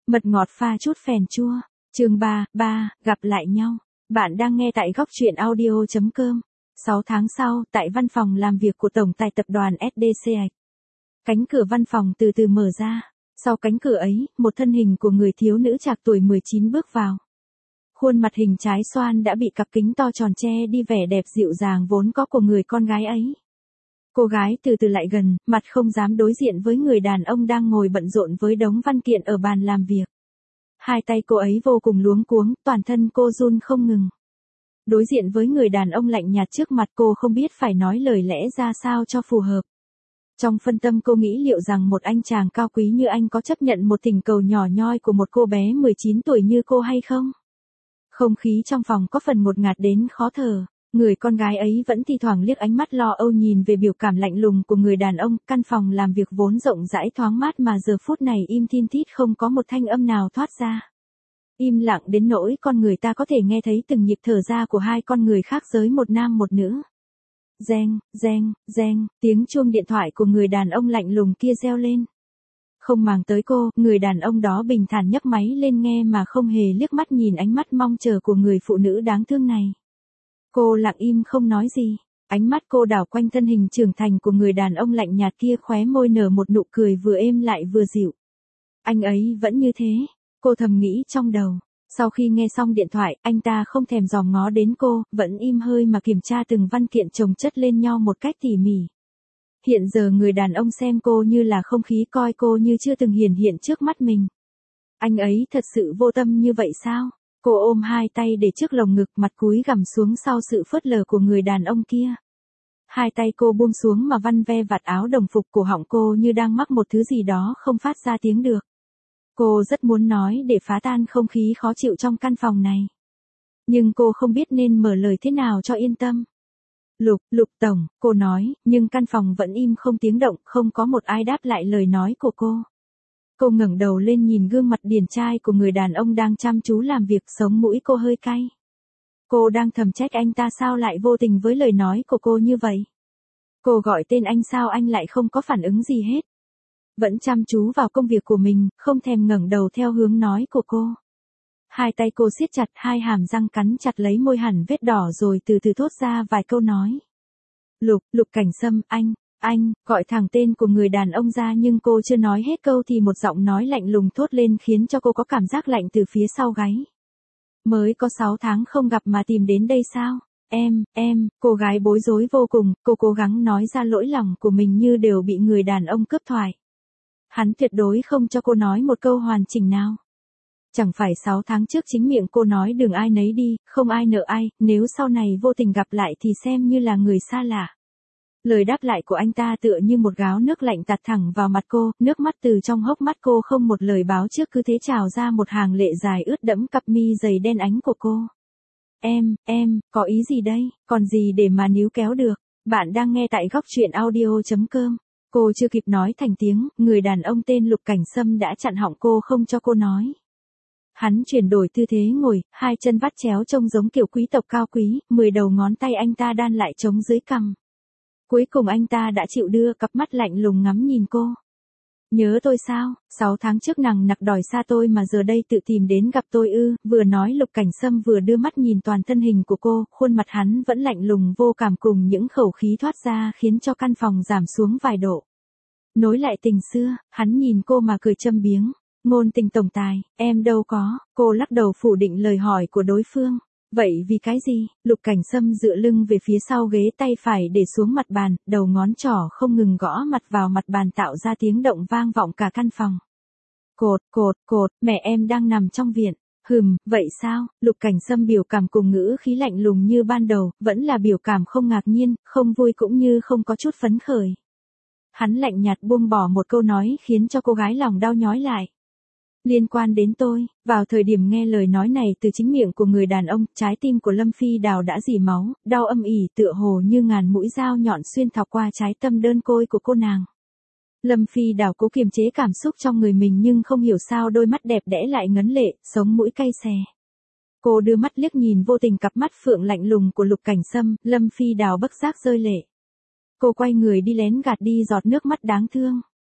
Mật ngọt pha chút phèn chua. Chương 3, gặp lại nhau. Bạn đang nghe tại góc truyện audio.com. 6 tháng sau, tại văn phòng làm việc của Tổng tài tập đoàn SDCH. Cánh cửa văn phòng từ từ mở ra. Sau cánh cửa ấy, một thân hình của người thiếu nữ trạc tuổi 19 bước vào. Khuôn mặt hình trái xoan đã bị cặp kính to tròn che đi vẻ đẹp dịu dàng vốn có của người con gái ấy. Cô gái từ từ lại gần, mặt không dám đối diện với người đàn ông đang ngồi bận rộn với đống văn kiện ở bàn làm việc. Hai tay cô ấy vô cùng luống cuống, toàn thân cô run không ngừng. Đối diện với người đàn ông lạnh nhạt trước mặt cô không biết phải nói lời lẽ ra sao cho phù hợp. Trong phân tâm cô nghĩ liệu rằng một anh chàng cao quý như anh có chấp nhận một tình cầu nhỏ nhoi của một cô bé 19 tuổi như cô hay không? Không khí trong phòng có phần ngột ngạt đến khó thở. Người con gái ấy vẫn thi thoảng liếc ánh mắt lo âu nhìn về biểu cảm lạnh lùng của người đàn ông. Căn phòng làm việc vốn rộng rãi thoáng mát mà giờ phút này im thin thít không có một thanh âm nào thoát ra. Im lặng đến nỗi con người ta có thể nghe thấy từng nhịp thở ra của hai con người khác giới một nam một nữ. Reng, reng, reng, tiếng chuông điện thoại của người đàn ông lạnh lùng kia reo lên. Không màng tới cô, người đàn ông đó bình thản nhấc máy lên nghe mà không hề liếc mắt nhìn ánh mắt mong chờ của người phụ nữ đáng thương này. Cô lặng im không nói gì, ánh mắt cô đảo quanh thân hình trưởng thành của người đàn ông lạnh nhạt kia, khóe môi nở một nụ cười vừa êm lại vừa dịu. Anh ấy vẫn như thế, cô thầm nghĩ trong đầu. Sau khi nghe xong điện thoại, anh ta không thèm dòm ngó đến cô, vẫn im hơi mà kiểm tra từng văn kiện chồng chất lên nhau một cách tỉ mỉ. Hiện giờ người đàn ông xem cô như là không khí, coi cô như chưa từng hiển hiện trước mắt mình. Anh ấy thật sự vô tâm như vậy sao? Cô ôm hai tay để trước lồng ngực, mặt cúi gằm xuống sau sự phớt lờ của người đàn ông kia. Hai tay cô buông xuống mà văn ve vạt áo đồng phục, cổ họng cô như đang mắc một thứ gì đó không phát ra tiếng được. Cô rất muốn nói để phá tan không khí khó chịu trong căn phòng này. Nhưng cô không biết nên mở lời thế nào cho yên tâm. Lục tổng, cô nói, nhưng căn phòng vẫn im không tiếng động, không có một ai đáp lại lời nói của cô. Cô ngẩng đầu lên nhìn gương mặt điển trai của người đàn ông đang chăm chú làm việc, sống mũi cô hơi cay. Cô đang thầm trách anh ta sao lại vô tình với lời nói của cô như vậy. Cô gọi tên anh sao anh lại không có phản ứng gì hết. Vẫn chăm chú vào công việc của mình, không thèm ngẩng đầu theo hướng nói của cô. Hai tay cô siết chặt, hai hàm răng cắn chặt lấy môi hẳn vết đỏ rồi từ từ thốt ra vài câu nói. Lục Cảnh Sâm, anh, gọi thẳng tên của người đàn ông ra, nhưng cô chưa nói hết câu thì một giọng nói lạnh lùng thốt lên khiến cho cô có cảm giác lạnh từ phía sau gáy. Mới có 6 tháng không gặp mà tìm đến đây sao? Cô gái bối rối vô cùng, cô cố gắng nói ra lỗi lòng của mình như đều bị người đàn ông cướp thoại. Hắn tuyệt đối không cho cô nói một câu hoàn chỉnh nào. Chẳng phải 6 tháng trước chính miệng cô nói đường ai nấy đi, không ai nợ ai, nếu sau này vô tình gặp lại thì xem như là người xa lạ. Lời đáp lại của anh ta tựa như một gáo nước lạnh tạt thẳng vào mặt cô, nước mắt từ trong hốc mắt cô không một lời báo trước cứ thế trào ra một hàng lệ dài ướt đẫm cặp mi dày đen ánh của cô. Em, có ý gì đây, còn gì để mà níu kéo được. Bạn đang nghe tại góc truyện audio.com. Cô chưa kịp nói thành tiếng, người đàn ông tên Lục Cảnh Sâm đã chặn họng cô không cho cô nói. Hắn chuyển đổi tư thế ngồi, hai chân vắt chéo trông giống kiểu quý tộc cao quý, 10 đầu ngón tay anh ta đan lại trống dưới cằm. Cuối cùng anh ta đã chịu đưa cặp mắt lạnh lùng ngắm nhìn cô. Nhớ tôi sao, 6 tháng trước nằng nặc đòi xa tôi mà giờ đây tự tìm đến gặp tôi ư? Vừa nói Lục Cảnh Sâm vừa đưa mắt nhìn toàn thân hình của cô, khuôn mặt hắn vẫn lạnh lùng vô cảm cùng những khẩu khí thoát ra khiến cho căn phòng giảm xuống vài độ. Nối lại tình xưa, hắn nhìn cô mà cười châm biếng. Ngôn tình tổng tài, em đâu có, cô lắc đầu phủ định lời hỏi của đối phương. Vậy vì cái gì? Lục Cảnh Sâm dựa lưng về phía sau ghế, tay phải để xuống mặt bàn, đầu ngón trỏ không ngừng gõ mặt vào mặt bàn tạo ra tiếng động vang vọng cả căn phòng. Cột, mẹ em đang nằm trong viện. Vậy sao? Lục Cảnh Sâm biểu cảm cùng ngữ khí lạnh lùng như ban đầu, vẫn là biểu cảm không ngạc nhiên, không vui cũng như không có chút phấn khởi. Hắn lạnh nhạt buông bỏ một câu nói khiến cho cô gái lòng đau nhói lại. Liên quan đến tôi, vào thời điểm nghe lời nói này từ chính miệng của người đàn ông, trái tim của Lâm Phi Đào đã rỉ máu, đau âm ỉ tựa hồ như ngàn mũi dao nhọn xuyên thọc qua trái tâm đơn côi của cô nàng. Lâm Phi Đào cố kiềm chế cảm xúc trong người mình nhưng không hiểu sao đôi mắt đẹp đẽ lại ngấn lệ, sống mũi cay xè. Cô đưa mắt liếc nhìn vô tình cặp mắt phượng lạnh lùng của Lục Cảnh Sâm, Lâm Phi Đào bất giác rơi lệ. Cô quay người đi lén gạt đi giọt nước mắt đáng thương.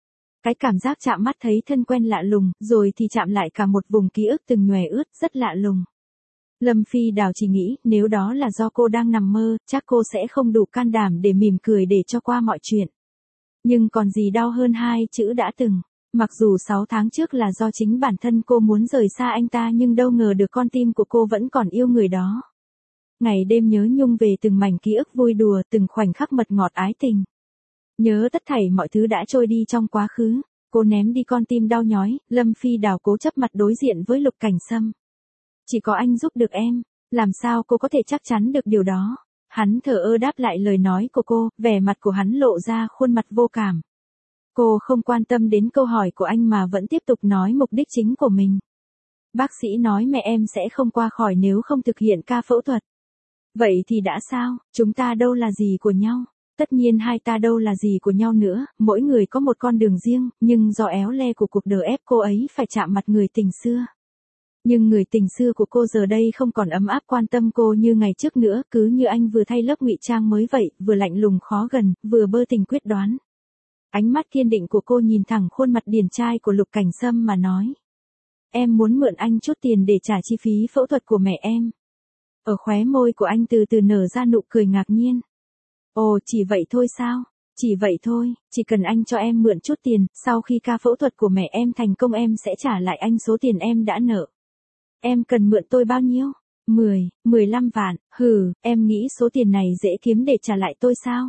Cái cảm giác chạm mắt thấy thân quen lạ lùng, rồi thì chạm lại cả một vùng ký ức từng nhòe ướt, rất lạ lùng. Lâm Phi Đào chỉ nghĩ, nếu đó là do cô đang nằm mơ, chắc cô sẽ không đủ can đảm để mỉm cười để cho qua mọi chuyện. Nhưng còn gì đau hơn hai chữ đã từng. Mặc dù 6 tháng trước là do chính bản thân cô muốn rời xa anh ta, nhưng đâu ngờ được con tim của cô vẫn còn yêu người đó. Ngày đêm nhớ nhung về từng mảnh ký ức vui đùa, từng khoảnh khắc mật ngọt ái tình. Nhớ tất thảy mọi thứ đã trôi đi trong quá khứ, cô ném đi con tim đau nhói. Lâm Phi Đào cố chấp mặt đối diện với Lục Cảnh Sâm. Chỉ có anh giúp được em, làm sao cô có thể chắc chắn được điều đó? Hắn thờ ơ đáp lại lời nói của cô, vẻ mặt của hắn lộ ra khuôn mặt vô cảm. Cô không quan tâm đến câu hỏi của anh mà vẫn tiếp tục nói mục đích chính của mình. Bác sĩ nói mẹ em sẽ không qua khỏi nếu không thực hiện ca phẫu thuật. Vậy thì đã sao, chúng ta đâu là gì của nhau? Tất nhiên hai ta đâu là gì của nhau nữa, mỗi người có một con đường riêng, nhưng do éo le của cuộc đời ép cô ấy phải chạm mặt người tình xưa. Nhưng người tình xưa của cô giờ đây không còn ấm áp quan tâm cô như ngày trước nữa, cứ như anh vừa thay lớp ngụy trang mới vậy, vừa lạnh lùng khó gần, vừa bơ tình quyết đoán. Ánh mắt kiên định của cô nhìn thẳng khuôn mặt điển trai của Lục Cảnh Sâm mà nói. Em muốn mượn anh chút tiền để trả chi phí phẫu thuật của mẹ em. Ở khóe môi của anh từ từ nở ra nụ cười ngạc nhiên. Ồ, chỉ vậy thôi sao? Chỉ vậy thôi, chỉ cần anh cho em mượn chút tiền, sau khi ca phẫu thuật của mẹ em thành công em sẽ trả lại anh số tiền em đã nợ. Em cần mượn tôi bao nhiêu? 10, 15 vạn, em nghĩ số tiền này dễ kiếm để trả lại tôi sao?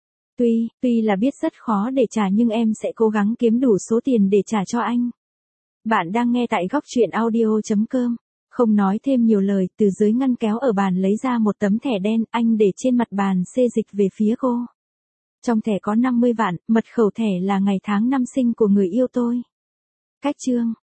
Tuy là biết rất khó để trả nhưng em sẽ cố gắng kiếm đủ số tiền để trả cho anh. Bạn đang nghe tại góc truyện audio.com. Không nói thêm nhiều lời, từ dưới ngăn kéo ở bàn lấy ra một tấm thẻ đen, anh để trên mặt bàn xê dịch về phía cô. Trong thẻ có 50 vạn, mật khẩu thẻ là ngày tháng năm sinh của người yêu tôi. Cách chương